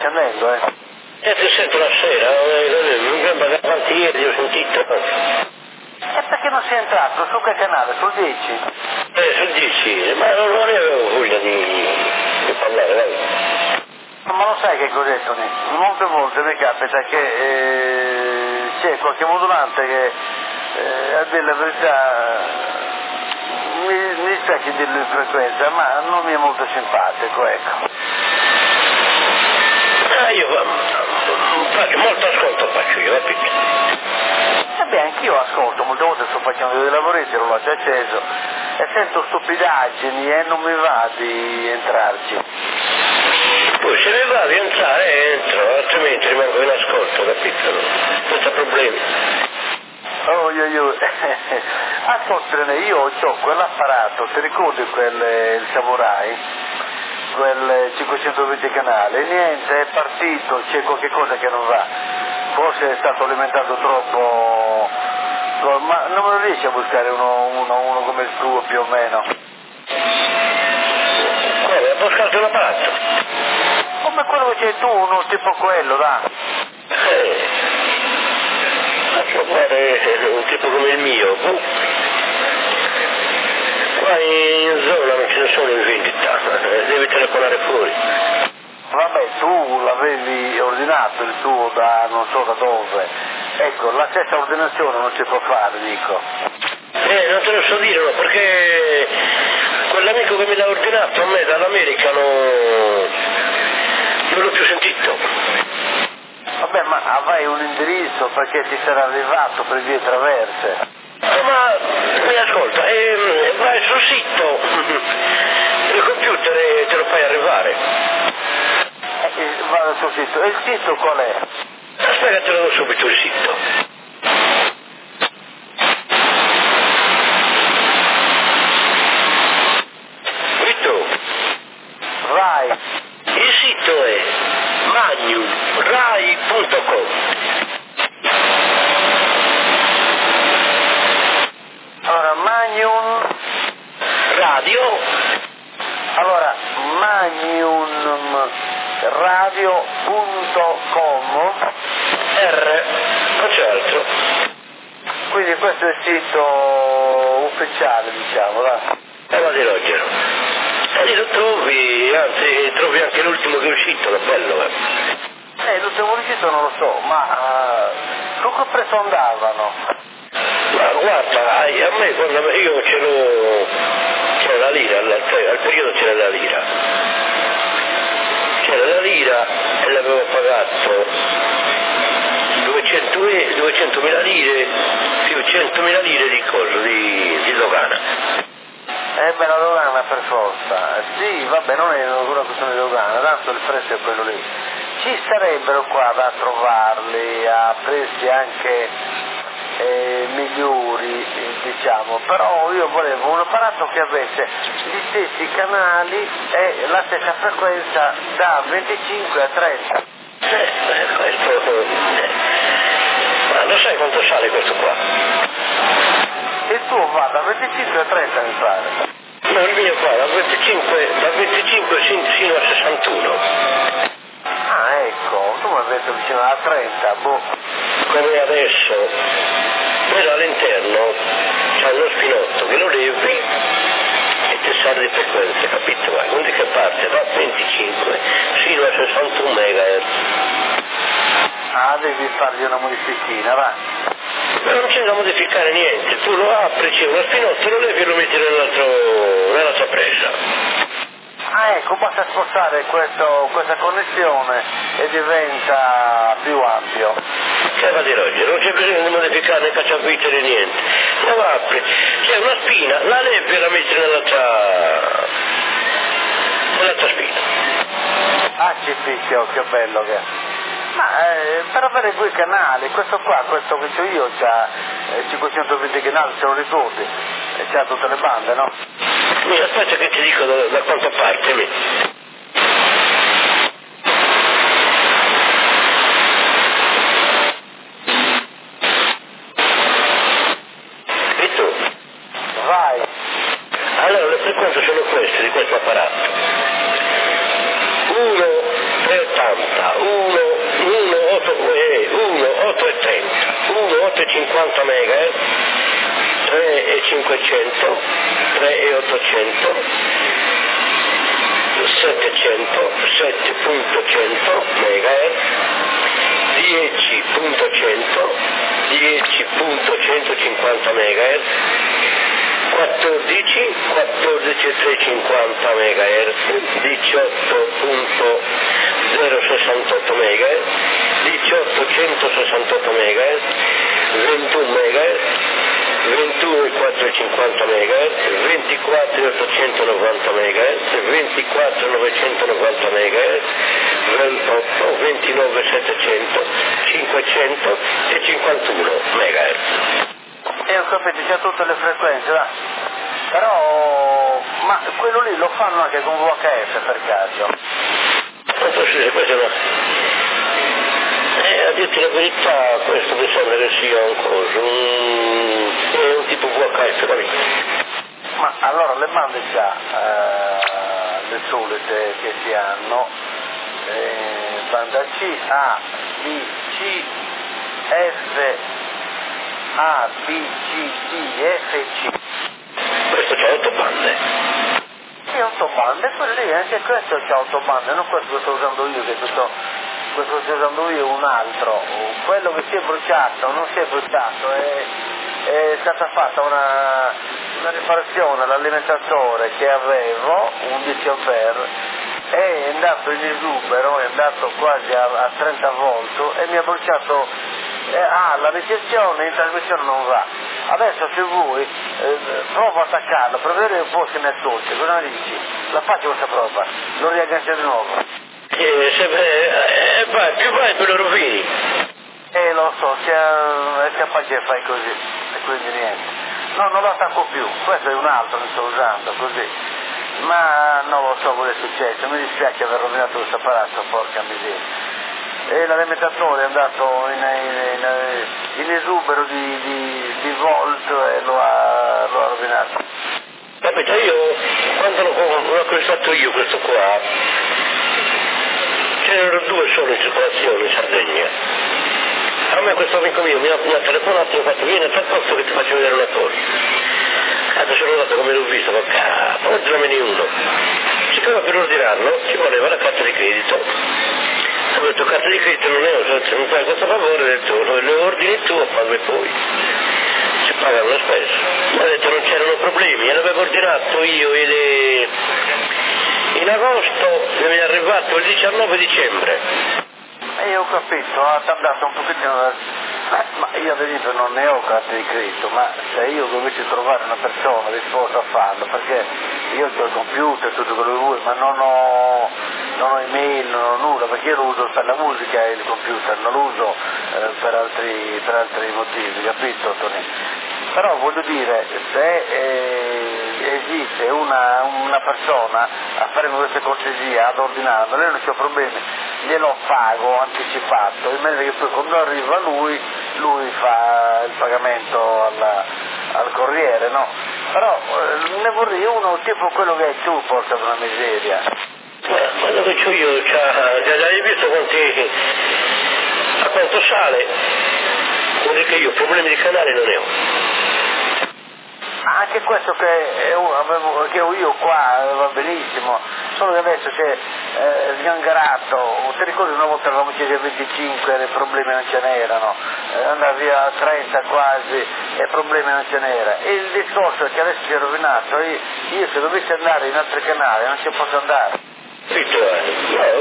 Andando, ti sento la sera, mi sembra che avanti ieri ho sentito. E perché non sei entrato? Su che canale? Sul 10? Sul 10, ma non avevo voglia di parlare, vai. Ma lo sai che cos'è, Tony? Molte volte mi capita che c'è qualche modulante che a dire la verità mi spiace dirlo in frequenza, ma non mi è molto simpatico, ecco. Io molto ascolto faccio io, capito? Beh, anch'io ascolto, molte volte sto facendo dei lavoretti, lo lascio acceso e sento stupidaggini e non mi va di entrarci. Poi se mi va di entrare entro, altrimenti rimango in ascolto, capito? Senza problemi. Ascoltane, io ho quell'apparato, ti ricordi il Samurai? Quel 520 canale, niente, è partito, c'è qualche cosa che non va, forse è stato alimentato troppo, ma non me lo riesci a buscare uno come il tuo più o meno? Come, ho buscato un apparato? Come quello che c'hai tu, uno tipo quello, là. Faccio fare un tipo come il mio. Qua in zona non ce ne sono in vendita, devi telefonare fuori. Vabbè, tu l'avevi ordinato il tuo da non so da dove. Ecco, la stessa ordinazione non si può fare, dico. Non te lo so dire, no, perché quell'amico che me l'ha ordinato a me dall'America non l'ho più sentito. Vabbè, ma avrai un indirizzo perché ti sarà arrivato per vie traverse. Ma mi ascolta, vai sul sito del computer e te lo fai arrivare. Vado sul sito. E il sito qual è? Aspetta, te lo do subito il sito. Vitto? Rai. Il sito è magnumrai.com. Allora, Magnum Radio. Allora, magnumradio.com. Non c'è altro. Quindi questo è il sito ufficiale, diciamo, va? Va di Rogero. E lì lo trovi, anzi trovi anche l'ultimo che è uscito, è bello, L'ultimo sito non lo so, ma con che prezzo andavano? Ma guarda, a me quando io c'era la lira, al periodo c'era la lira. C'era la lira e l'avevo pagato 200.000 lire più 100.000 lire di coso, di dogana. Beh, la dogana per forza. Sì, vabbè, non è una questione di dogana, tanto il prezzo è quello lì. Ci sarebbero qua da trovarli a prezzi anche migliori, diciamo, però io volevo un apparato che avesse gli stessi canali e la stessa frequenza da 25 a 30. Ma lo sai quanto sale questo qua? Il tuo va da 25 a 30, mi pare. No, il mio qua da 25 fino a 61. Ah, ecco, tu mi hai detto vicino alla 30, boh. Come adesso, però all'interno c'è uno spinotto che lo levi e ti sale di frequenza, capito? Quindi che parte da 25 fino a 61 MHz. Ah, devi fargli una modificina, va. Ma non c'è da modificare niente, tu lo apri, c'è uno spinotto, lo levi e lo metti nell'altra presa. Ah, ecco, basta spostare questa connessione e diventa più ampio. Che va di Roger, non c'è bisogno di modificare né cacciavite né niente. Lo apri, c'è una spina, la levi e la metti nell'altra spina. Ah, ci picchio, che bello che è. Ma per avere due canali, questo che ho io c'ha 520 canali, se lo ricordi, e c'ha tutte le bande, no? Aspetta che ti dico da quanta parte. E tu? Vai. Allora le frequenze sono queste di questo apparato. 1 380 80, 1, 8 e 30, 1, 8 e 50 MHz, 3 e 500, 3 e 800, 700, 7.100 MHz, 10.100, 10.150 MHz, 14, 14.350 MHz, 18.068 MHz, 18.168 MHz, 21 MHz, 21.450 MHz, 24.890 MHz, 24.990 MHz, 28, 29.700, 500 e 51 MHz. E ho capito, c'è tutte le frequenze, va. Però, ma quello lì lo fanno anche con VHF per caso? Questo no. A dirti la verità, questo mi sembra che sia un coso, un tipo VHF, capito? Ma allora le bande già, le solite che si hanno, banda C, A, B, C, F, A, B, C, D, F e C. Questo c'ha 8 bande. Sì, 8 bande, quello lì, anche questo c'ha 8 bande, non questo che sto usando io, che questo che sto usando io è un altro. Quello che si è bruciato, non si è bruciato, è stata fatta una riparazione all'alimentatore che avevo, un 10 ampere, è andato in esubero, è andato quasi a 30 volt e mi ha bruciato. La ricezione in trasmissione non va. Adesso se vuoi provo a attaccarlo per vedere un po' se ne tolse. Cosa ne dici? La faccio questa prova, lo riaggancio di nuovo. Più vai più lo rovini. Lo so, è capace che fai così, e quindi niente. No, non lo attacco più, questo è un altro che sto usando, così. Ma non lo so cosa è successo, mi dispiace aver rovinato questo apparato, porca miseria. E l'alimentatore è andato in esubero di volt e lo ha rovinato. Capito, io quando l'ho acquistato io questo qua, c'erano 2 solo in circolazione in Sardegna. A me questo amico mio mi ha telefonato e mi ha fatto: vieni a tal posto che ti faccio vedere una cosa. Sono andato come l'ho visto, ma cazzo, ordinamene uno. Siccome per ordinarlo ci voleva la carta di credito. Ho detto: carta di credito non non fai questo favore, ho detto: le ordini tu a farmi poi. Ci pagano la spesa. Mi ha detto: non c'erano problemi, e l'avevo ordinato io in agosto e mi è arrivato il 19 dicembre. Io ho capito, ha tardato un pochettino, ma io ad esempio non ne ho carte di credito, ma se io dovessi trovare una persona disposta a farlo, perché io ho il computer, tutto quello che vuoi, ma non ho email, non ho nulla, perché io lo uso per la musica e il computer, non lo uso per altri motivi, capito Tony? Però voglio dire, se esiste una persona a fare queste cortesie, ad ordinarlo, lei non c'è problemi, glielo pago anticipato, in modo che poi quando arriva lui fa il pagamento al corriere, no? Però ne vorrei uno tipo quello che hai tu, porca una miseria. Quello che c'ho io, già hai visto a quanto sale? Vuol dire che io problemi di canale non ne ho. Anche questo che ho io qua va benissimo, solo che adesso si è sgangherato. Ti ricordi una volta eravamo scesi a 25 e problemi non ce n'erano, andava via a 30 quasi e problemi non ce n'era. E il discorso è che adesso si è rovinato, io se dovessi andare in altri canali non ci posso andare. Capito? No,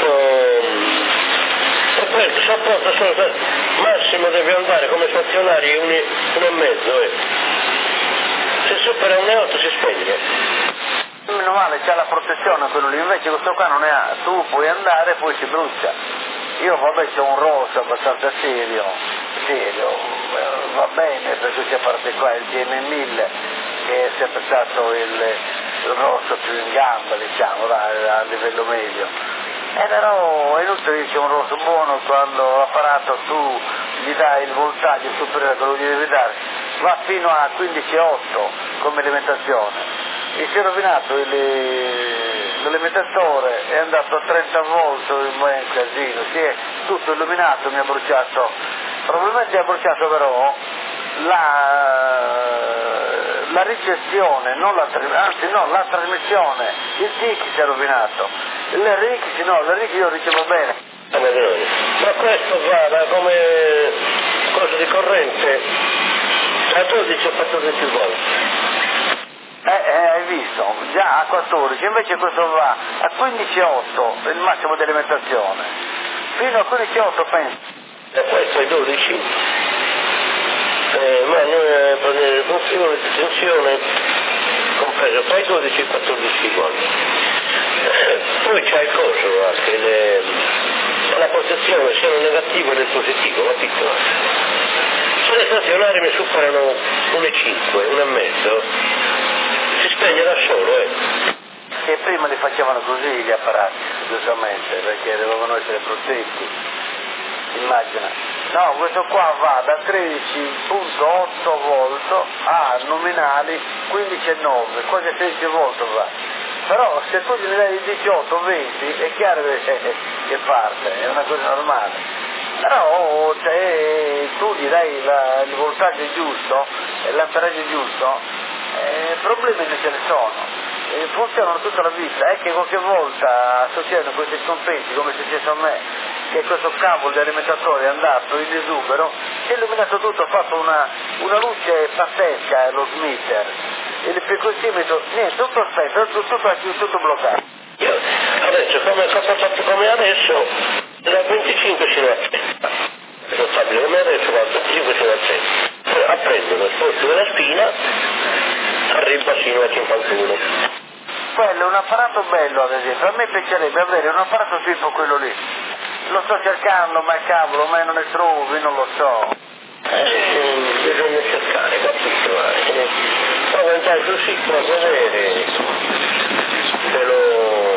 questo sapporto massimo deve andare come stazionari 1,5. Se supera 1,8 si spegne. Meno male, c'ha la protezione quello lì, invece questo qua non ne ha. Tu puoi andare e poi si brucia. Io vabbè c'ho un rosso abbastanza serio, va bene, perché c'è parte qua il DM1000 che è sempre stato il rosso più in gamba, diciamo, a livello medio. Però è inutile che c'è un rosso buono quando l'apparato tu gli dai il voltaggio superiore che lo devi dare, va fino a 15,8 come alimentazione. E si è rovinato l'alimentatore è andato a 30 volt, un casino, si è tutto illuminato, mi ha bruciato, probabilmente ha bruciato però la ricezione, la trasmissione, il TIC si è rovinato, l'RX io ricevo bene. Ma questo va come cosa di corrente a 12 o 14 volt. Hai visto? Già a 14, invece questo va a 15,8, il massimo di alimentazione. Fino a 15,8 penso. E questo è 12. Ma noi prendere il funzione di tensione compreso tra i 12 e i 14 volt. Poi c'è il coso anche la posizione sia negativa che positivo, capito? Se le stazionari mi superano 1,5, 1,5, si spegne da solo, E prima li facevano così gli apparati, giustamente, perché dovevano essere protetti. Immagina. No, questo qua va da 13,8 volt a nominali 15,9, quasi 16 volt va. Però se tu gli dai 18, 20 è chiaro che parte, è una cosa normale. Però se tu gli dai il voltaggio giusto e l'amperaggio giusto, problemi non ce ne sono. Funzionano tutta la vita, è che qualche volta succedono questi scompensi, come è successo a me, che questo cavo di alimentatore è andato in esubero, si è illuminato tutto, ha fatto una luce pazzesca lo smitter, il frequenzimetro, niente, tutto aspetta, tutto bloccato. Adesso come adesso da 25 fino a 30, è stabile come adesso da 25 fino a 30, a prendere il posto della spina arriva fino a 51. Quello è un apparato bello, ad esempio, a me piacerebbe avere un apparato tipo quello lì. Lo sto cercando, ma cavolo, ma non ne trovi, non lo so. Bisogna cercare, capito? Poi intanto si può vedere se lo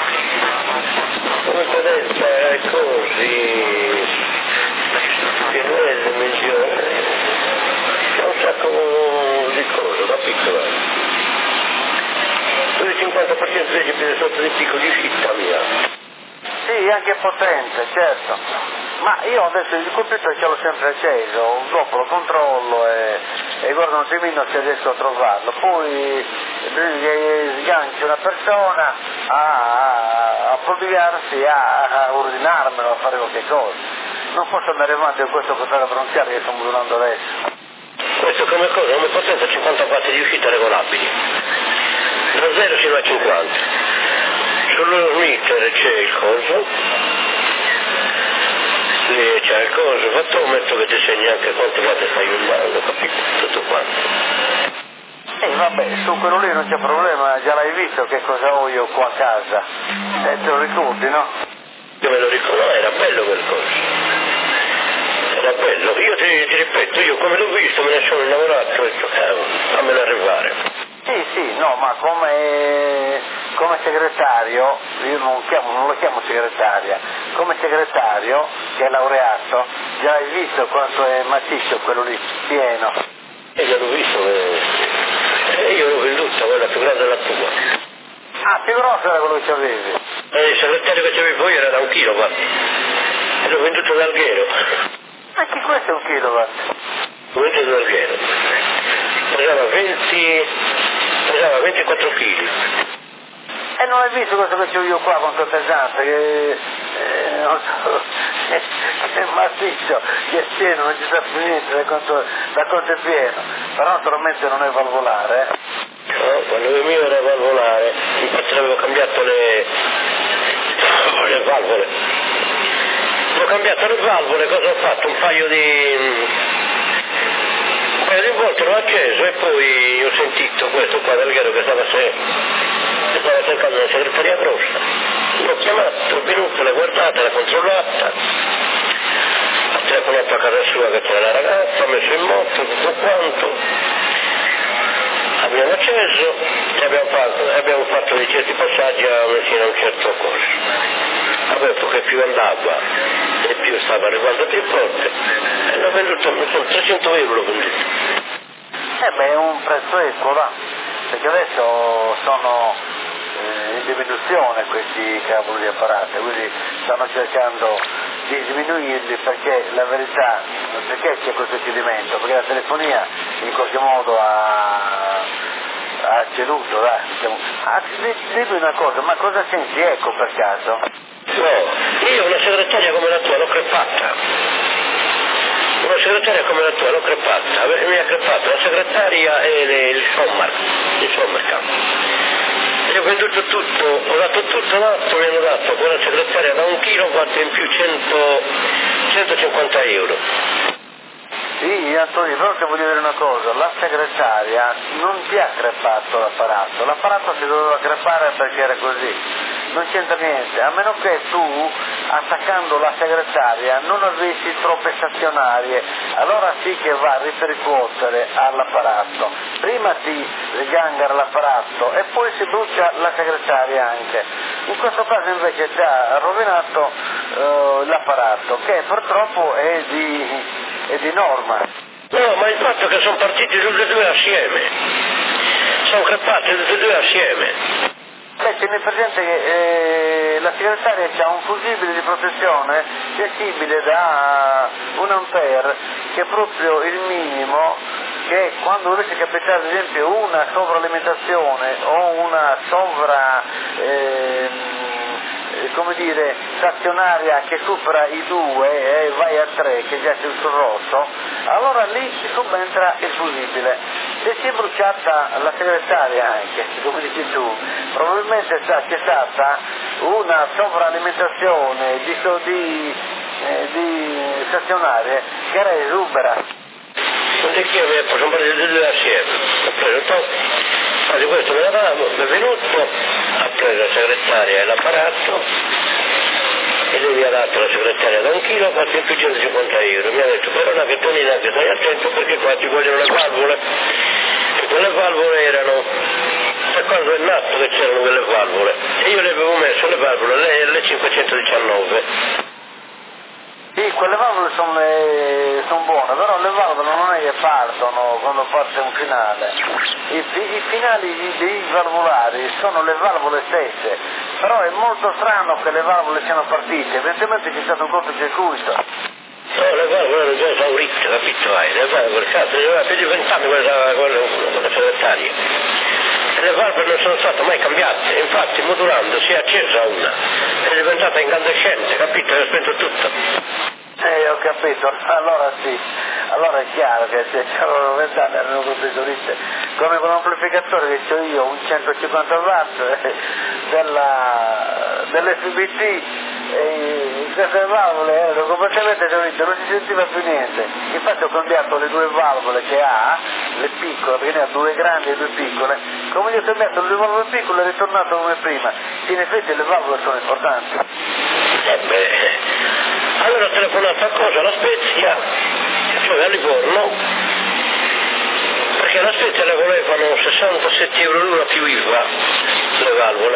come potente è così che non è dimensione, c'è un sacco di cose, capito? Il 50% dei piedi sotto di picco di uscita mia. Sì, anche potente, certo. Ma io adesso il computer ce l'ho sempre acceso, dopo lo controllo e guardo un attimino se riesco a trovarlo. Poi sgancio una persona a prodigarsi, a ordinarmelo, a fare qualche cosa. Non posso andare avanti con questo potere bronziale che sto modulando adesso. Questo come cosa? Come potenza 50 watt di uscita regolabili. Da 0 fino a 50. Sullo meter c'è il coso, lì c'è il coso, fattometro che ti segna anche quante volte stai usando, capito? Tutto quanto. Vabbè, su quello lì non c'è problema, già l'hai visto che cosa ho io qua a casa. Te lo ricordi, no? Io me lo ricordo, era bello quel coso. Era bello. Io ti ripeto, io come l'ho visto me ne sono innamorato e ho detto, fammelo arrivare. Sì, no, ma come segretario, io non lo chiamo segretaria, come segretario che è laureato, già hai visto quanto è massiccio quello lì, pieno. Io l'ho visto, io l'ho venduta, quella più grande della tua. Ah, più grosso era quello che avevi? Il segretario che c'avevi voi era da 1 kilowatt, e l'ho venduto da Alghero. Anche questo è 1 kilowatt. L'ho venduto da Alghero. Pesava 24 kg. E non hai visto questo che ho io qua quanto è pesante, che non so, è massiccio, che è pieno, non ci sta più niente da quanto è pieno, però naturalmente non è valvolare. No, quello mio era valvolare, infatti avevo cambiato le valvole. Ho cambiato le valvole, cosa ho fatto? Un paio di volte l'ho acceso e poi ho sentito questo qua del Alghero che stava cercando una segreteria grossa. L'ho chiamato, è venuto, l'ha guardata, l'ha controllata, ha telefonato a casa sua che c'era la ragazza, ha messo in moto, tutto quanto. Abbiamo acceso e abbiamo fatto dei certi passaggi a fino a un certo costo. Avevo che più andava e più stava arrivando più forte e l'ho venduto, con 300 euro l'ho venduto. È un prezzo equo, va, perché adesso sono in diminuzione questi cavoli di apparati, quindi stanno cercando di diminuirli perché la verità, perché c'è questo cedimento? Perché la telefonia in qualche modo ha ceduto, dai. Dimmi una cosa, ma cosa senti Eco per caso? No, io una segretaria come la tua l'ho crepata. Una segretaria come la tua l'ho crepata, mi ha crepato la segretaria e il Sommerkamp. E ho venduto tutto, ho dato tutto l'atto, mi hanno dato quella segretaria da 1 kilowatt in più 150 euro. Sì, Antonio, però ti voglio dire una cosa, la segretaria non ti ha crepato l'apparato si doveva crepare perché era così, non c'entra niente, a meno che tu, attaccando la segretaria, non avessi troppe stazionarie, allora sì che va a ripercuotere all'apparato, prima ti sganghera l'apparato e poi si brucia la segretaria anche, in questo caso invece ti ha rovinato l'apparato, che purtroppo è di norma. No, ma il fatto è che sono partiti tutti e due assieme, sono crepati tutti e due assieme. Tieni presente che la segretaria ha un fusibile di protezione sensibile da 1 ampere, che è proprio il minimo, che quando dovesse capitare ad esempio una sovralimentazione o una stazionaria che supera i 2 e vai a 3, che già c'è il rosso, allora lì si subentra il fusibile. Se si è bruciata la segretaria anche, come dici tu, probabilmente c'è stata una sovralimentazione di stazionarie che era esubera. Non è che io mi sono partiti tutti e due assieme, ho preso di questo me l'avamo, è venuto, ha preso la segretaria e l'apparato e lei mi ha dato la segretaria da 1 kilowatt in più 150 euro, mi ha detto però che tu neanche stai attento perché qua ti vogliono le valvole, e quelle valvole erano, da quando è nato che c'erano quelle valvole, e io le avevo messo le valvole, lei è L519. Sì, quelle valvole sono buone, però le valvole non è che partono quando parte un finale. I finali dei valvolari sono le valvole stesse, però è molto strano che le valvole siano partite, evidentemente c'è stato un cortocircuito. No, le valvole erano già esaurite, capito? Le valvole, cazzo, aveva più di 20 anni quella segretaria. E le valvole non sono state mai cambiate, infatti modulando si è accesa una, è diventata incandescente, capito? E ha spento tutto. Ho capito, allora sì, allora è chiaro che se c'erano 20 anni erano professoriste, come con l'amplificatore che ho io, un 150 watt dell'FBT, e queste valvole erano completamente esaurite, non si sentiva più niente, infatti ho cambiato le 2 valvole che ha, le piccole, perché ne ha 2 grandi e 2 piccole, come gli ho cambiato le 2 valvole piccole è ritornato come prima, in effetti le valvole sono importanti. Allora ho telefonato a cosa? La Spezia, cioè a Livorno, perché la Spezia le volevano 67 euro l'una più IVA, le valvole,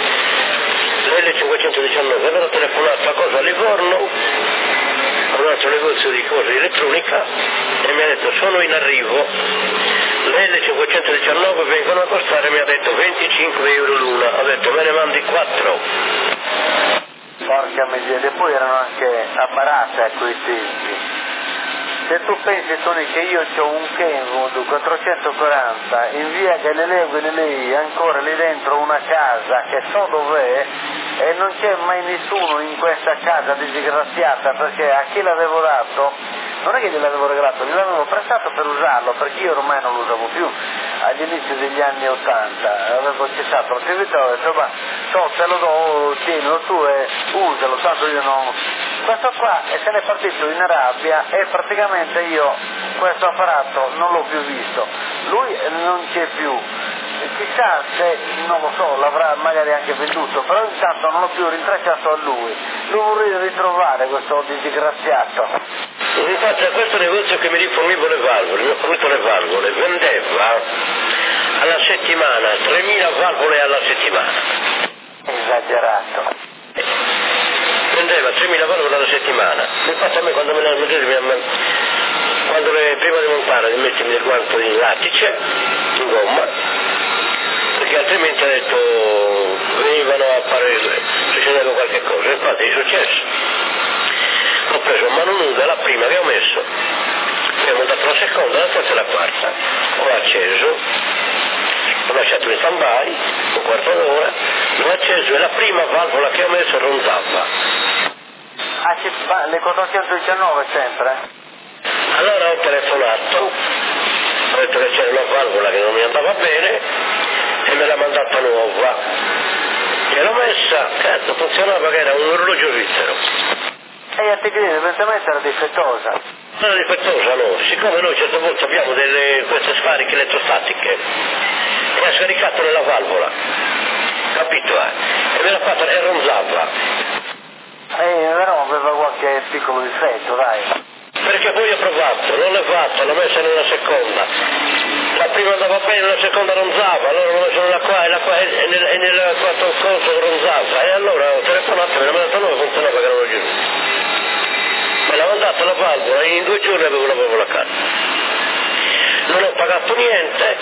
L519, allora ho telefonato a cosa? A Livorno, a un altro negozio di cose di elettronica, e mi ha detto sono in arrivo, le L519 vengono a costare, mi ha detto 25 euro l'una, ho detto me ne mandi 4. Porca miseria, poi erano anche apparate a quei tempi. Se tu pensi Tony che io ho un Kenwood 440 in via Galilei ancora lì dentro una casa che so dov'è e non c'è mai nessuno in questa casa disgraziata perché a chi l'avevo dato non è che gliel'avevo regalato, gliel'avevo prestato per usarlo perché io ormai non lo usavo più agli inizi degli anni 80, avevo cessato l'attività e ho detto ma te lo do, tienilo tu e usalo, tanto io non... Questo qua se n'è partito in rabbia e praticamente io questo apparato non l'ho più visto, lui non c'è più, chissà se, non lo so, l'avrà magari anche venduto, però intanto non l'ho più rintracciato a lui, lo vorrei ritrovare questo disgraziato. Infatti a questo negozio che mi riforniva le valvole, mi ha fornito le valvole, vendeva alla settimana 3.000 valvole alla settimana. Esagerato. Vendeva 3.000 valvole alla settimana. Infatti a me quando me le mettete, prima di montare mi mettermi il guanto in lattice, in gomma, perché perché altrimenti ha detto venivano a fare, succedeva qualche cosa, infatti è successo. Ho preso a mano nuda la prima che ho messo, poi ho montato la seconda, la terza e la quarta, ho acceso, ho lasciato in stand-by un quarto d'ora, l'ho acceso e la prima valvola che ho messo ronzava. Le 419 sempre? Allora ho telefonato, ho detto che c'era una valvola che non mi andava bene e me l'ha mandata nuova. E l'ho messa, cazzo, funzionava che era un orologio svizzero. E a te credi, evidentemente era difettosa. Non era difettosa, no. Siccome noi a un certo punto abbiamo queste scariche elettrostatiche e ha scaricato nella valvola, capito? E me l'ha fatta e ronzava. Però aveva qualche piccolo difetto, dai. Perché poi ho provato, non l'ho fatta, l'ho messa nella seconda. La prima andava bene, la seconda ronzava, allora l'ho messa nella qua e nel quarto corso ronzava. E allora ho telefonato, me l'ha mandata nuova, funzionava che non l'ho giusto. Me l'ha mandata la valvola e in 2 giorni avevo la valvola a casa. Non ho pagato niente,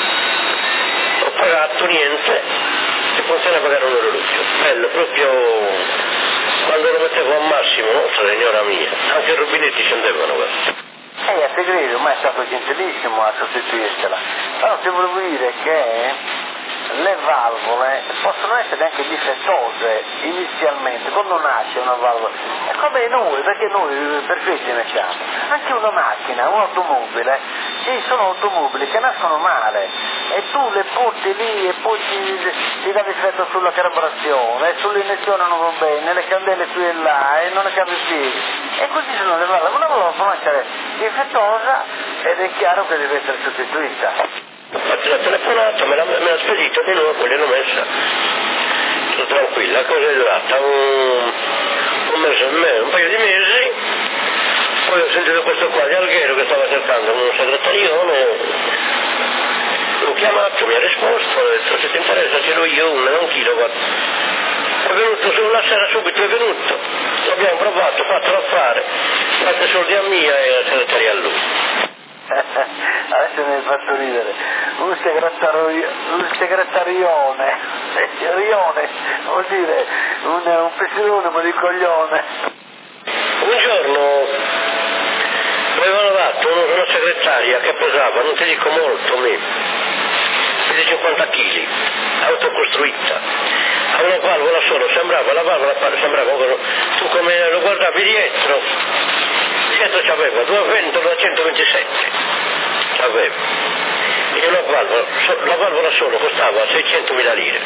e funzionava che era un orologio. Bello, proprio... Quando lo mettevo al massimo, nostra signora mia, anche i rubinetti scendevano. A te credo, ma è stato gentilissimo a sostituirtela. Però ti volevo dire che le valvole possono essere anche difettose inizialmente, quando nasce una valvola. È come noi, perché noi perfetti ne siamo. Anche una macchina, un'automobile, ci sono automobili che nascono male e tu le porti lì e poi ti dà difetto sulla carburazione, sull'iniezione non va bene, le candele qui e là e non ne capi più. E così sono le valvole. Una valvola può essere difettosa ed è chiaro che deve essere sostituita. Infatti l'ho telefonato, me l'ha spedito di nuovo, poi l'ho messa. Sono tranquilla, la cosa è durata un mese e mezzo, un paio di mesi, poi ho sentito questo qua di Alghero che stava cercando un segretarione, l'ho chiamato, mi ha risposto, ho detto se ti interessa ce l'ho io, un kilowatt. È venuto sulla sera subito, è venuto, l'abbiamo provato, fatto l'affare, fate soldi a mia e la segretaria a lui. Adesso mi hai fatto ridere. Un segretarione, rione, vuol dire un pescione ma di coglione. Un giorno mi avevano dato una segretaria che pesava, non ti dico molto, più di 50 kg, autocostruita, a una valvola solo, sembrava tu come lo guardavi dietro c'aveva 220 da 127, c'aveva, e la valvola solo costava 600.000 lire,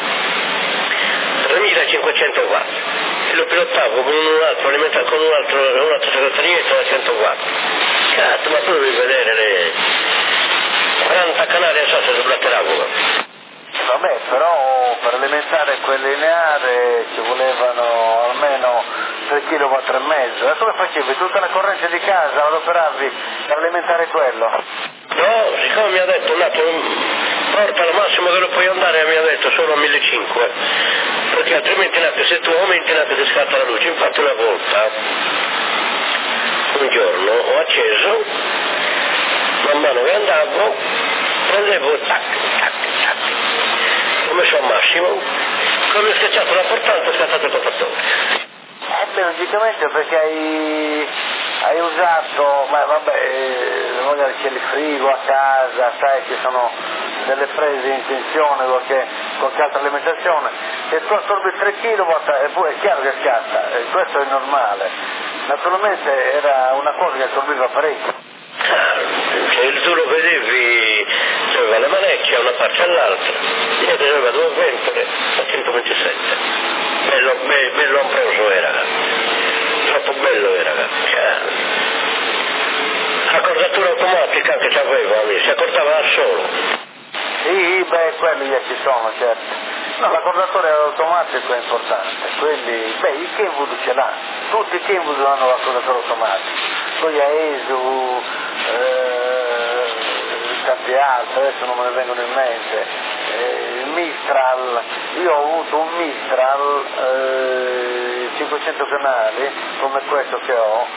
3.500 watt, e lo pilotavo con un altro alimentato con un'altra segretarietto da 100 watt. Cazzo, ma tu devi vedere le 40 canali a salsa sulla teravola. Vabbè, però per alimentare quel lineare ci volevano almeno 3 kW e mezzo. E come facevi? Tutta la corrente di casa la adoperavi per alimentare quello? No, siccome mi ha detto porta al massimo che lo puoi andare, mi ha detto solo a 1.500, perché altrimenti se tu aumenti ti scatta la luce. Infatti una volta, un giorno, ho acceso, man mano che andavo, prendevo tac, ho messo al massimo, come ho schiacciato la portante ho scattato il contattore. Logicamente perché hai usato, ma vabbè, magari c'è il frigo a casa, sai che sono delle prese in tensione, qualche altra alimentazione, se tu assorbi 3 kW è chiaro che scatta, questo è normale. Naturalmente era una cosa che assorbiva parecchio. Se tu lo vedevi, c'aveva le manecchie a una parte all'altra, io aveva 2 ventole a 127. Bello amproso era, troppo bello era. Accordatura automatica che c'aveva, si accordava da solo. Sì, quelli già ci sono, certo. No, l'accordatore automatico è importante, quelli, il Kenwood ce l'ha, tutti i Kenwood hanno l'accordatore automatico, poi AESU, tanti altri, adesso non me ne vengono in mente. Mistral, io ho avuto un Mistral 500 canali come questo che ho,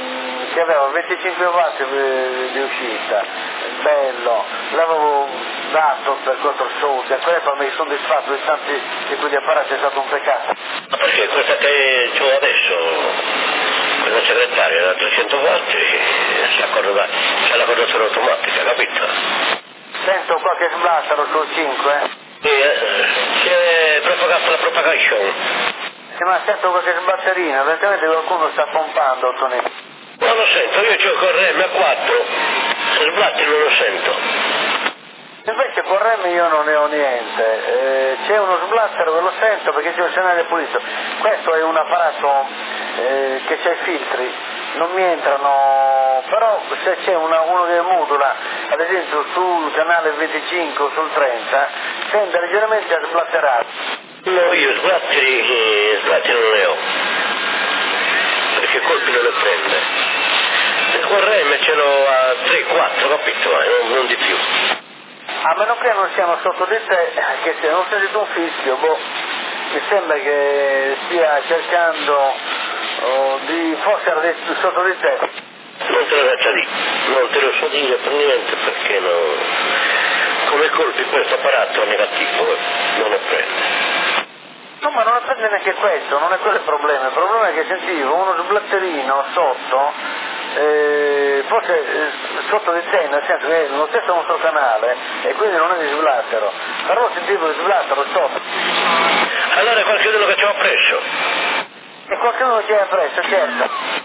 che aveva 25 watt di uscita, bello, l'avevo dato per 4 soldi, ancora poi mi sono disfatto di tanti di quegli apparati, è stato un peccato. Ma perché questa che ho adesso, questa segretaria da 300 watt, c'è la correzione automatica, capito? Sento qualche sblattero sul 5, c'è propagato la propagation. Sì, ma sento qualche sbatterino, evidentemente qualcuno sta pompando, Tony. Non lo sento, io c'ho con RM a 4, se sbatti non lo sento. Invece con Rem io non ne ho niente, c'è uno sblattero che lo sento perché c'è un segnale pulito. Questo è un apparato che c'ha i filtri, non mi entrano, però se c'è uno che modula, ad esempio sul canale 25 o sul 30, tende leggermente a sblatterare. No, io sbatti non ne ho, perché colpi non le prende. Il con RM ce l'ho a 3-4, capito? Non di più. A meno che non siamo sotto di te, che se non sentito un fischio, mi sembra che stia cercando di fosse sotto di te. Non te lo faccia dire, non te lo so dire per niente perché come colpi questo apparato negativo non ne prende. No, ma non ne prende neanche questo, non è quello il problema è che sentivo uno sblatterino sotto, forse sotto di te, nel senso che lo stesso nostro canale e quindi non è di sblattero, però sentivo di sblattero sotto. Allora è qualcuno che ci ho preso. E qualcuno che ci ha preso, certo.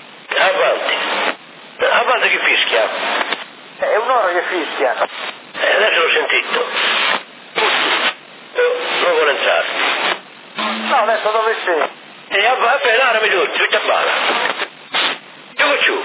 Avanti chi fischia. È un'ora che fischia. Adesso l'ho sentito. Non vuole entrare. No, adesso dove sei? E appena mi giù, tutta bala. Giù giù.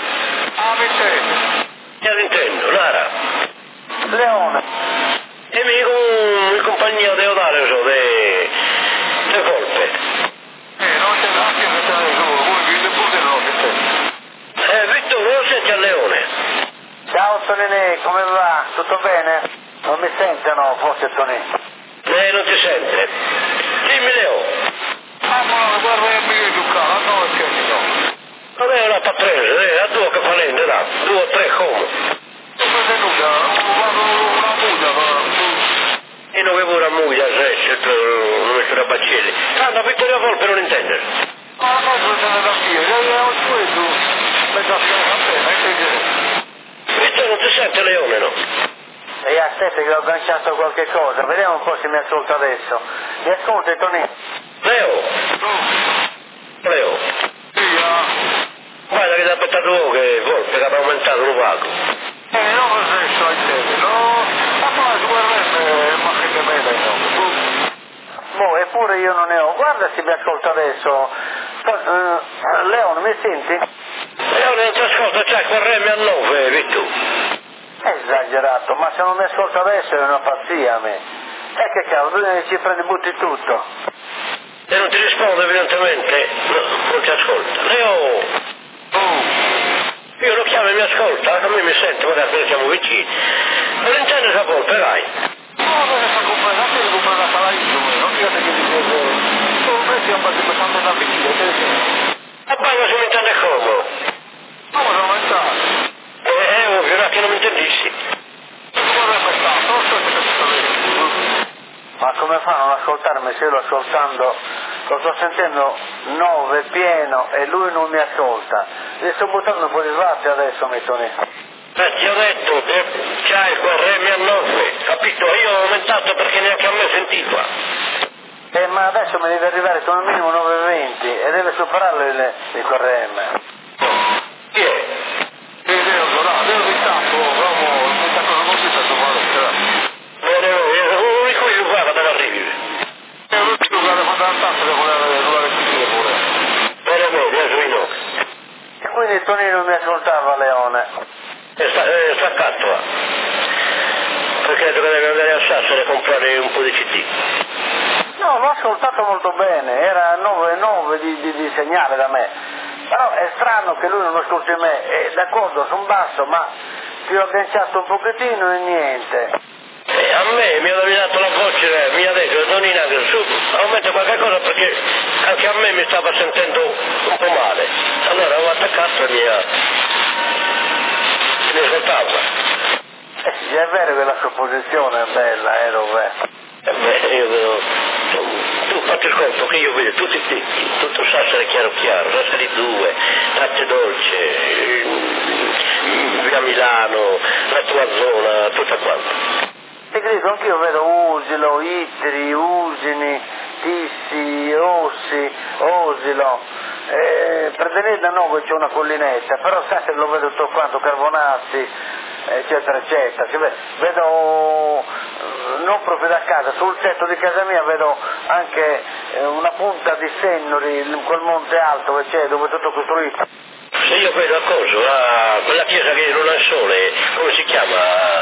Ya l'intendo, Lara. Leone. E mi compagnia di Odale, de Volpe. Non c'è neanche che te ne giuro, voi vi pure no che te. Vittorio, lo senti a Leone? Ciao Tonine, come va? Tutto bene? Non mi sentono forse Tonine? Non ti sente. Dimmi Leo. Ma guarda che giocare, no perché no? Vabbè, una patrese, a 2 che fa lente, là, 2 o 3 come. Come venuta? Una muglia, E non avevo una muglia, non mi sono baccelli. Tanto Vittorio Volpe non intende. ma no, se ne da via, io ho questo, per capire a te, Vittorio non ti sente Leone, no? E aspetta che ho agganciato qualche cosa, vediamo un po' se mi ascolta adesso. Mi ascolti Tonine? Leo. Guarda che ti ha aspettato voi che Volpe che ha aumentato un vago. Non lo so, no, ma poi guarda, ma che bella no. Eppure io non ne ho, guarda se mi ascolta adesso. Leone, mi senti? Leone non ti ascolta, c'è corremi a 9, Vittu. È esagerato, ma se non mi ascolta adesso è una pazzia a me. Che cavolo, ci prendi butti tutto. E non ti risponde evidentemente, no, non ti ascolta. Leo! Io lo chiamo e mi ascolta, a me mi sente, magari noi siamo vicini. Non intende sa Volpe, vai. No, non sta comprando, devo comprare la salarizzo, non fidate che ti chiede. Come siamo passando da vicino, che ne sei? A bagno si mi intende come? No, ma non è stato. Ovvio, no, che non mi intendissi. Ma come fa a non ascoltarmi se io lo ascoltando, lo sto sentendo 9 pieno e lui non mi ascolta. Gli sto buttando un po' di sbatti adesso, mi Tony. Ti ho detto che c'hai il corremi a 9, capito? Io ho aumentato perché neanche a me sentiva. Ma adesso mi deve arrivare come minimo 9,20 e deve superare il correme. Chi è? Devo di tappo, mi sta con la musica sto male. Uno di cui guarda dove arrivi. È l'ultimo che devo andare a tappo, devo andare a finire pure. Adesso no. E quindi Tonino mi ascoltava Leone. Sta accanto, perché deve andare a Sassari a comprare un po' di CD. No, l'ho ascoltato molto bene, era 9,9 di segnale da me. Però è strano che lui non ascolti me, è d'accordo, sono basso, ma ti ho agganciato un pochettino e niente. A me mi ha dato la voce, mi ha detto Donina, su, aumenta qualche cosa perché anche a me mi stava sentendo un po' male. Allora ho attaccato e mi ascoltava. Gli è vero che la sua posizione è bella, dov'è? Io vedo, tu fate il conto che io vedo tutto Sassari chiaro, Sassari 2, Latte Dolce, via Milano, la tua zona, tutta quanta. Ti credo, anch'io vedo Usilo, Itri, Usini, Tissi, Ossi, Osilo, per da Novo c'è una collinetta, però Sassari lo vedo tutto quanto, Carbonazzi, eccetera eccetera, vedo non proprio da casa, sul tetto di casa mia vedo anche una punta di Sennori, in quel monte alto che c'è, dove è tutto costruito. Se io vedo a coso, quella chiesa che non ha il sole, come si chiama?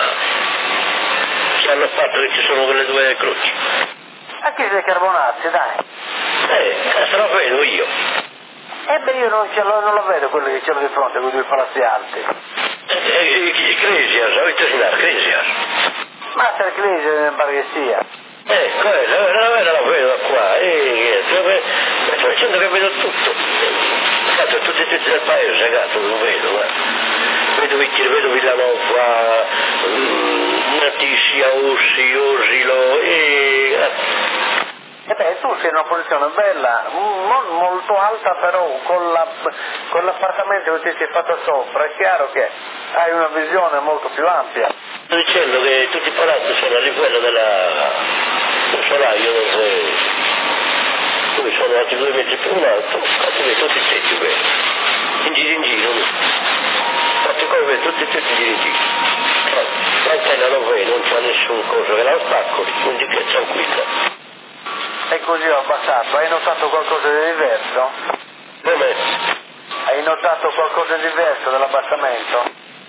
Che hanno fatto che ci sono quelle due croci. La chiesa dei Carbonazzi, dai. Se lo vedo io. Io non lo vedo quello che c'è di fronte, con i due palazzi alti. Iglesias, avete sentito Iglesias? Master Iglesias in Barghesia. La vedo da qua, sto dicendo che vedo tutto. Cazzo, tutti del paese, cazzo, lo vedo, Vedo Viccheri, vedo Villanova, Natisia, Ossi, Osilo, tu sei in una posizione bella, non molto alta, però con l'appartamento che ti sei fatto sopra è chiaro che hai una visione molto più ampia. Sto dicendo che tutti i palazzi sono a livello del solaio dove sono altri 2 metri più in alto, tutti i tetti vedi, in giro, infatti come tutti i tetti in giro. L'antenna non vedo, non c'è nessun coso che la ostacoli, quindi che è tranquilla. E così ho abbassato. Hai notato qualcosa di diverso? Come? Hai notato qualcosa di diverso dell'abbassamento?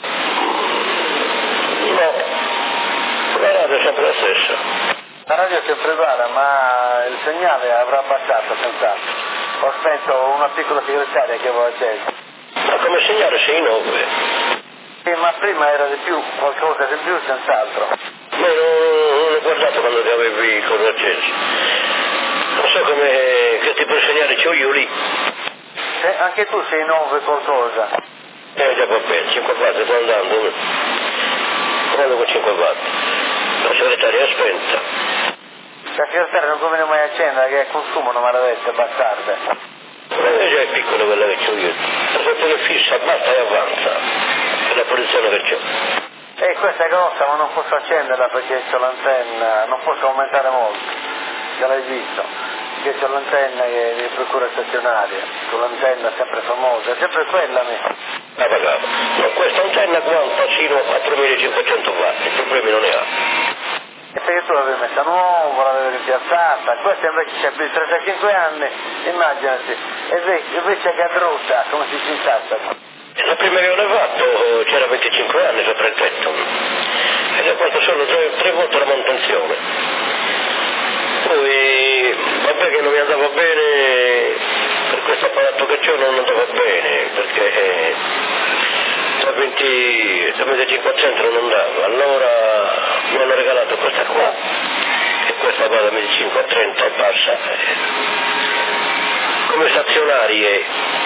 No, la radio è sempre la stessa. La radio è sempre uguale, ma il segnale avrà abbassato senz'altro. Ho spento una piccola segretaria che avevo acceso. Ma come segnale sei 9? Sì, ma prima era di più, qualcosa di più senz'altro. Ma non ho guardato quando ti avevi il coso acceso. Non so che tipo di segnale c'ho io lì. Anche tu sei 9 qualcosa. Già va bene, 5 watt, sto andando. Vado con 5 watt. La segretaria è spenta. La segretaria non conviene mai accendere, che consumano maledette bastarde. Già è piccola quella che c'ho io. La sotto che fissa, basta e avanza. È la posizione che c'ho. Questa è grossa, ma non posso accenderla perché c'ho l'antenna, non posso aumentare molto. Già l'hai visto, che c'è l'antenna di procura stazionaria, sull'antenna sempre famosa, è sempre quella mia. La pagavo. Ma questa antenna aguanta fino a 4500 watt, i problemi non ne ha. E perché tu l'avevi messa nuova, l'avevi rimpiazzata, questa invece c'è più di 35 anni, immaginati, e invece che è brutta, come si dice in Sassari. La prima che ho fatto c'era 25 anni sopra il tetto, ed è fatto solo 3 volte la manutenzione. Poi, vabbè che non mi andava bene, per questo apparato che c'ho non andava bene, perché da 25 centri non andava, allora mi hanno regalato questa qua, e questa va da 25 a 30 e passa. Come stazionarie,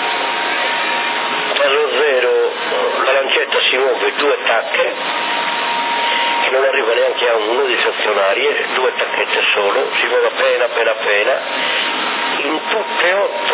dallo 0 la lancetta si muove 2 tacche, che non arriva neanche a uno di stazionarie, 2 tacchette solo, si muove appena, in tutte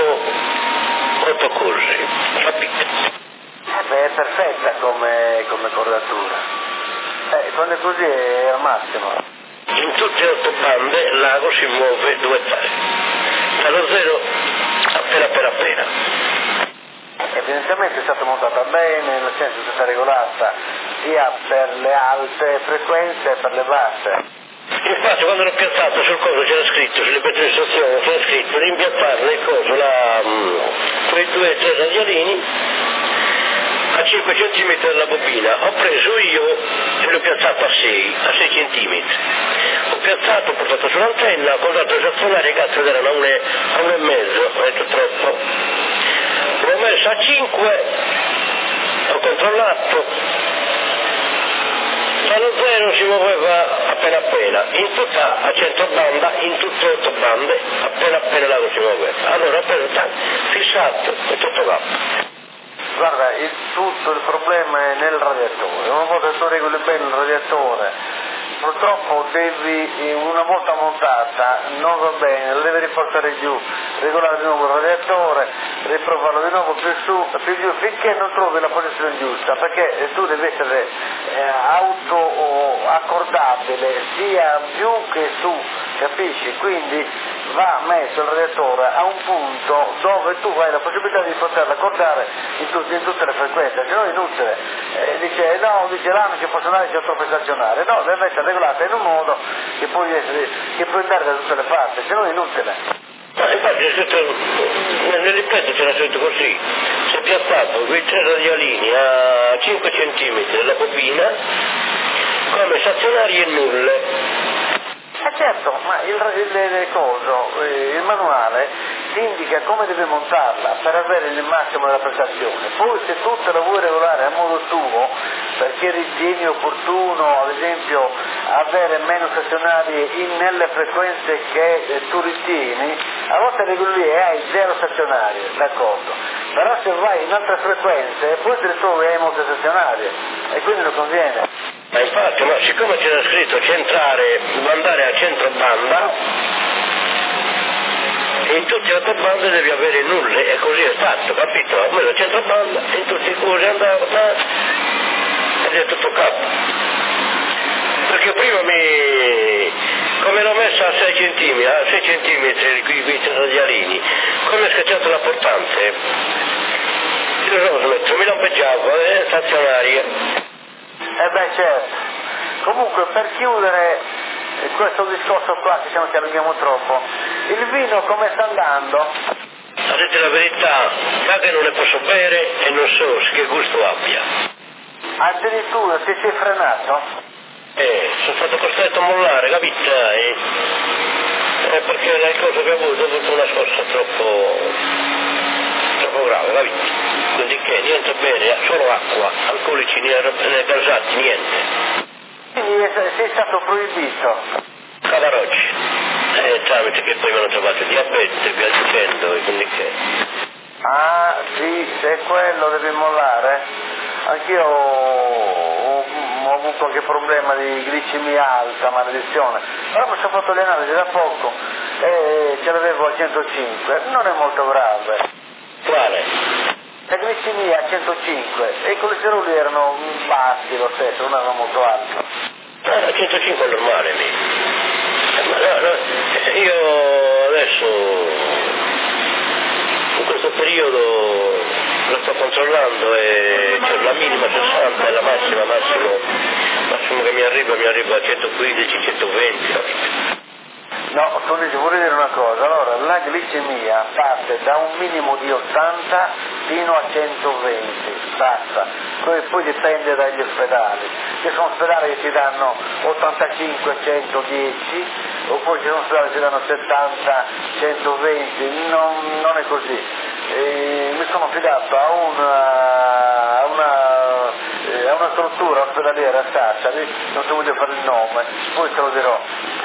8 corse, capite? È perfetta come cordatura. Quando è così è al massimo. In tutte 8 bande l'ago si muove 2 tacche, dallo 0 appena. Evidentemente è stata montata bene, nel senso che è stata regolata sia per le alte frequenze che per le basse. Infatti quando l'ho piazzato sul coso c'era scritto, sulle pezze di istruzione c'era scritto di impiazzare nel coso quei 2-3 radialini a 5 cm dalla bobina. Ho preso io e l'ho piazzato a 6 cm. Ho piazzato, ho portato sull'antenna, ho contato le stazionarie, cazzo erano a 1,5, ho detto troppo. L'ho messo a 5, ho controllato, dallo 0 si muoveva appena, in tutta a 100 banda, in tutte 8 bande, appena l'ago si muoveva. Allora ho preso fissato e tutto va. Guarda, tutto il problema come nel radiatore. Una volta che tu regoli bene il radiatore, purtroppo una volta montata non va bene, lo devi riportare giù, regolare di nuovo il radiatore, riprovarlo di nuovo più su, più giù, finché non trovi la posizione giusta, perché tu devi essere auto-accordabile sia giù che su, capisci? Quindi va messo il radiatore a un punto dove tu hai la possibilità di poterlo accordare in tutte le frequenze, se no è inutile. Dice là non ci posso andare, c'è troppo stazionare, no, deve essere regolata in un modo che può andare da tutte le parti, se no è inutile. Infatti nell'impianto c'era scritto così: si è piazzato quei 3 radialini a 5 cm dalla bobina come stazionari e nulle. Certo, ma il manuale ti indica come devi montarla per avere il massimo della prestazione. Poi se tu te la vuoi regolare a modo tuo, perché ritieni opportuno, ad esempio, avere meno stazionari nelle frequenze che tu ritieni, a volte regoli e hai 0 stazionarie, d'accordo? Però se vai in altre frequenze, poi ti ritrovi hai molte stazionarie e quindi non conviene. Ma infatti, ma siccome c'era scritto mandare a centro banda, e in tutte le altre bande devi avere nulle, e così è stato, capito? A me a centro banda, in tutti i cose andavo, ed è tutto capo. Perché prima come l'ho messa a 6 centimetri, qui tra gli alini, come ho schiacciato la portante, mi lampeggiavo, stazionaria. Certo. Comunque, per chiudere questo discorso qua, che ci allunghiamo troppo, il vino come sta andando? A dire la verità, sa che non ne posso bere e non so che gusto abbia. Addirittura ti sei frenato? Sono stato costretto a mollare, capito? Perché le cose che ho avuto una scorsa troppo grave, capito? Quindi che niente bene, solo acqua, alcolici né gasati, niente. Quindi sei stato proibito? Cavarocci, tramite che poi mi hanno trovato diabete, via dicendo, e quindi che... Ah sì, se quello devi mollare. Anch'io ho avuto qualche problema di glicemia alta, maledizione, però mi sono fatto le analisi da poco e ce l'avevo a 105, non è molto grave. Quale? La glicemia a 105 e i colesteroli erano bassi lo stesso, non erano molto alti. A 105 è normale lì. Io adesso in questo periodo lo sto controllando e c'è la minima 60 e la massimo che mi arriva a 115, 120. No, vorrei dire una cosa, allora la glicemia parte da un minimo di 80 fino a 120, basta, poi dipende dagli ospedali, ci sono ospedali che ti danno 85, 110, oppure ci sono ospedali che ti danno 70, 120, non è così. Mi sono affidato a una struttura ospedaliera a Sassari, non ti voglio fare il nome, poi te lo dirò.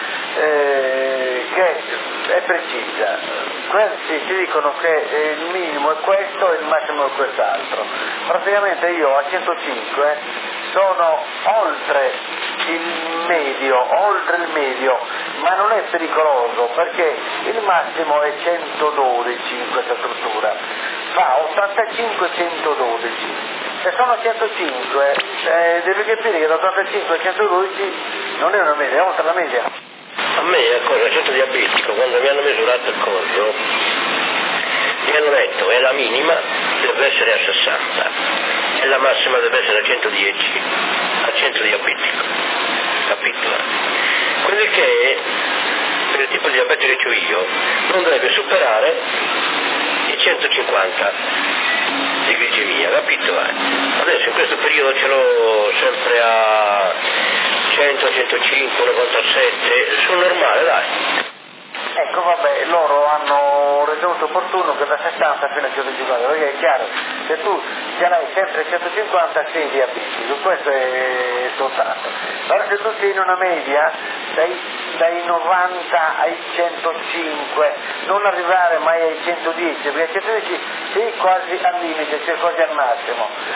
Che è precisa, questi ti dicono che il minimo è questo e il massimo è quest'altro. Praticamente io a 105 sono oltre il medio, ma non è pericoloso perché il massimo è 112 in questa struttura, fa 85-112. Se sono a 105 devi capire che da 85 a 112 non è una media, è oltre la media. A me a centro diabetico, quando mi hanno misurato il corpo, mi hanno detto che la minima deve essere a 60 e la massima deve essere a 110 al centro diabetico, capito? Quindi che per il tipo di diabete che ho io non deve superare i 150 di glicemia, capito? Adesso in questo periodo ce l'ho sempre a 100, 105, 97, sul normale, dai. Ecco, vabbè, loro hanno ritenuto opportuno che da 60 fino a 150, perché è chiaro, se tu ce l'hai sempre a 150 sei diabetico, questo è soltanto. Però se tu sei in una media dai 90 ai 105, non arrivare mai ai 110, perché ai 110 sei quasi al limite, sei quasi al massimo.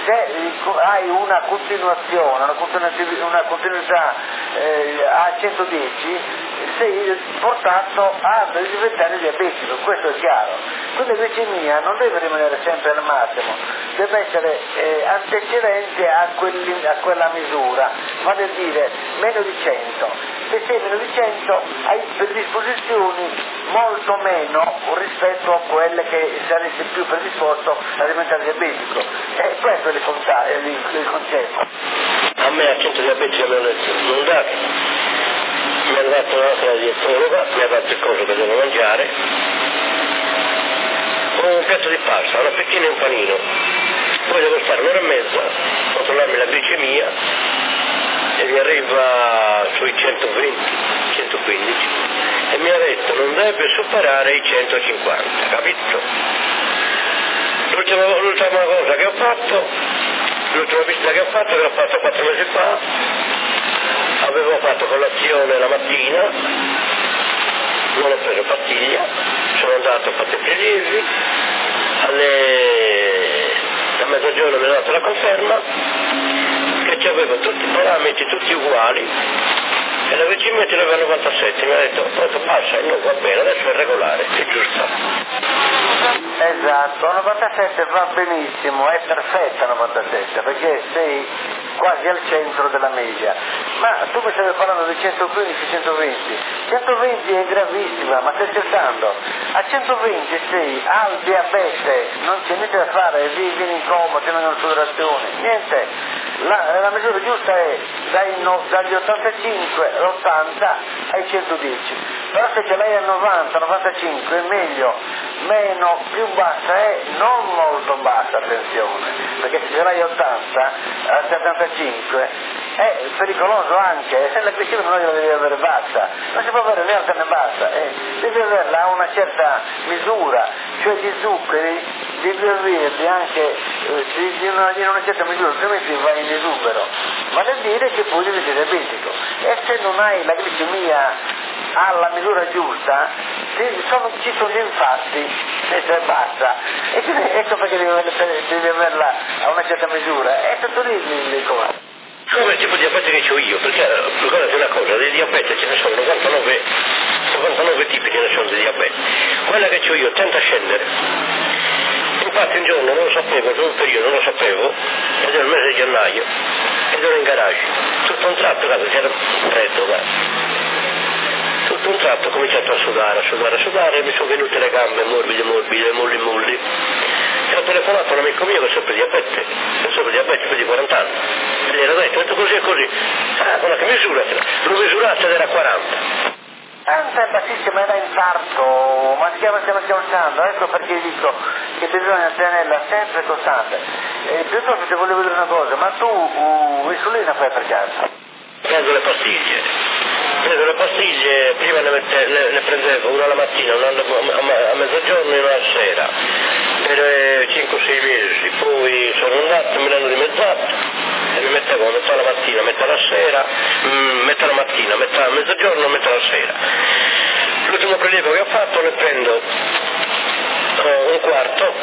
se hai una continuazione, una continuità a 110, sei portato a diventare diabetico, questo è chiaro. Quindi la glicemia non deve rimanere sempre al massimo, deve essere antecedente a quella misura, vale a dire meno di 100. Se sei meno di 100 hai predisposizioni molto meno rispetto a quelle che saresti più predisposto a diventare diabetico. E questo è il concetto. A me a 100 diabetici mi hanno detto non date, mi hanno dato un'altra dietologa, mi ha dato il coso che devo mangiare, un piatto di pasta, una fettina e un panino, poi devo stare un'ora e mezza, controllarmi la glicemia e mi arriva sui 120, 115 e mi ha detto non deve superare i 150, capito? L'ultima cosa che ho fatto, l'ultima visita che ho fatto, che l'ho fatto 4 mesi fa, avevo fatto colazione la mattina, non ho preso pastiglia, sono andato a fare i prelievi, a mezzogiorno mi ha dato la conferma che avevo tutti i parametri tutti uguali e la glicemia ce l'aveva 97, mi ha detto passa, no va bene, adesso è regolare, è giusto. Esatto, 97 va benissimo, è perfetta 97 perché sei quasi al centro della media, ma tu mi stavi parlando di 115-120, 120 è gravissima, ma stai scherzando, a 120 sei al diabete, non c'è niente da fare, vieni in coma, ti vengono sudorazioni, niente, la misura giusta è dagli 85, 80 ai 110, però se ce l'hai a 90, 95 è meglio, meno, più bassa è, non molto bassa, attenzione, perché se ce l'hai a 80, a 75 è pericoloso anche, se la glicemia non la devi avere bassa, non si può avere né alta né bassa, devi averla a una certa misura, cioè gli zuccheri devi averli anche in una certa misura, altrimenti vai in esubero, vale a dire che poi diventi diabetico, e se non hai la glicemia alla misura giusta, ci sono gli infarti e basta, e quindi ecco perché devi averla a una certa misura, e sottolinei le cose. Come il tipo di diabete che ho io, perché ricordate una cosa, di diabete ce ne sono 99 tipi ce ne sono di diabete, quella che ho io tenta a scendere, infatti un giorno non lo sapevo, per un periodo non lo sapevo, ed era il mese di gennaio, ed ero in garage, tutto un tratto, c'era freddo, tutto un tratto ho cominciato a sudare, e mi sono venute le gambe morbide, molli. E ho telefonato a un amico mio che è sempre diabete più di 40 anni. E gli ho detto così e così. Guarda che misuratela. L'ho misurata ed era 40. È bassissima, era infarto, ma stiamo scherzando, ecco perché dico che bisogna tenerla sempre costante. Piuttosto ti volevo dire una cosa, ma tu insulina fai per caso? Prendo le pastiglie, prima ne prendevo una alla mattina, una a mezzogiorno e una alla sera, per 5-6 mesi, poi sono andato, me l'hanno dimezzato e mi mettevo metà la mattina, metà la sera, metà la mattina, metà a mezzogiorno, metà la sera. L'ultimo prelievo che ho fatto ne prendo un quarto,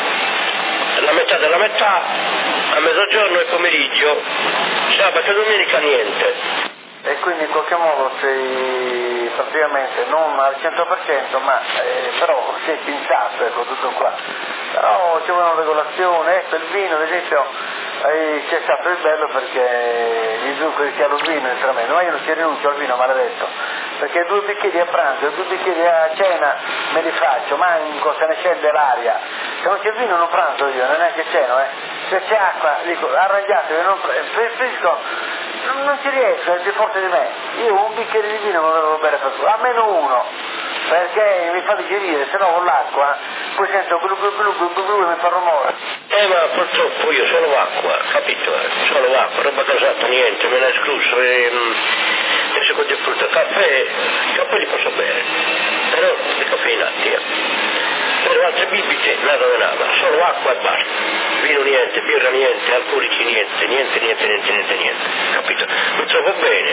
la metà della metà, a mezzogiorno e pomeriggio, sabato e domenica niente. E quindi in qualche modo sei praticamente non al 100%, ma però sei pinzato, ecco, tutto qua. Però c'è una regolazione, ecco, il vino ad esempio c'è stato il bello perché gli zuccheri che ha lo vino è tremendo, ma io non ci rinuncio al vino maledetto, perché 2 bicchieri a pranzo e 2 bicchieri a cena me li faccio, manco, se ne scende l'aria. Se non c'è vino non pranzo io, non è che ceno, se c'è acqua, dico arrangiatevi, preferisco. Non ci riesco, è più forte di me. Io un bicchiere di vino non lo devo bere per almeno uno, perché mi fa digerire, se no con l'acqua poi sento glu e mi fa rumore. Ma purtroppo io solo acqua, capito? Solo acqua, roba casata, niente, me l'ha escluso e secondo il frutto, caffè li posso bere, però decaffeinati, però altre bibite, nada, solo acqua e basta. Vino niente, birra niente, alcolici niente, capito? Mi trovo bene,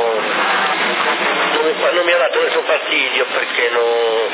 non mi ha dato nessun fastidio perché non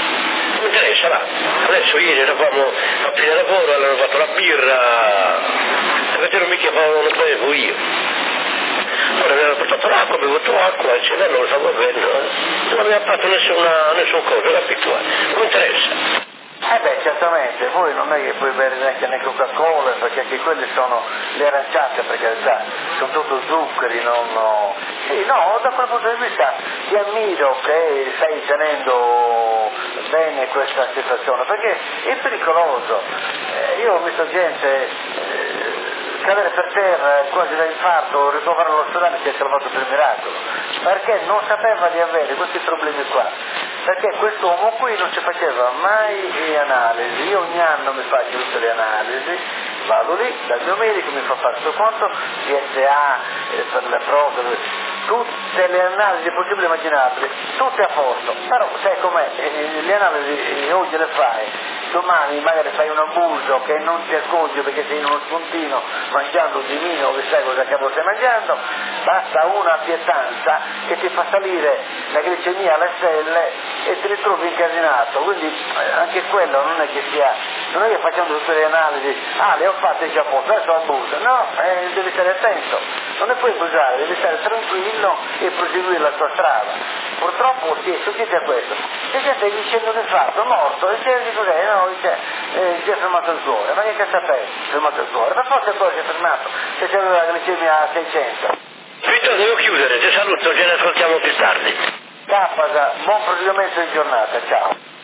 mi interessa, va. Adesso ieri eravamo a fine lavoro, hanno fatto la birra, perché non mica non bevo io. Ora mi hanno portato l'acqua, ho bevuto acqua, il cervello lo stavo bevendo, non mi ha fatto nessun cosa, capito? Non mi interessa. Certamente, poi non è che puoi bere neanche né Coca-Cola, perché anche quelle sono le aranciate, per carità, sono tutto zuccheri, Sì, no, da quel punto di vista ti ammiro che stai tenendo bene questa situazione, perché è pericoloso. Io ho visto gente cadere per terra quasi da infarto, ricoverare all'ospedale che è salvato per miracolo, perché non sapeva di avere questi problemi qua, perché quest'uomo qui non ci faceva mai analisi. Io ogni anno mi faccio tutte le analisi, vado lì dal mio medico, mi fa fare questo conto, PSA, per le prove, tutte le analisi possibili e immaginabili, tutte a posto, però sai com'è, le analisi oggi le fai, domani magari fai un abuso che non ti accorgi perché sei in uno spuntino mangiando di vino che sai cosa cavolo stai mangiando, basta una pietanza che ti fa salire la glicemia alle stelle e te li trovi incasinato, quindi anche quello non è che facendo tutte le analisi, le ho fatte già a posto, adesso abuso, no, devi stare attento, non ne puoi abusare, devi stare tranquillo e proseguire la tua strada. Purtroppo si è successo questo, c'è gente che dice non è fatto, morto, e c'è di cos'è, no, dice si è fermato il cuore, ma che cazzo fai? Fermato il cuore, ma forse poi si è fermato, se c'è la glicemia a 600. Vittorio, devo chiudere, ti saluto, ce ne ascoltiamo più tardi. Cappasa, buon proseguimento di giornata, ciao.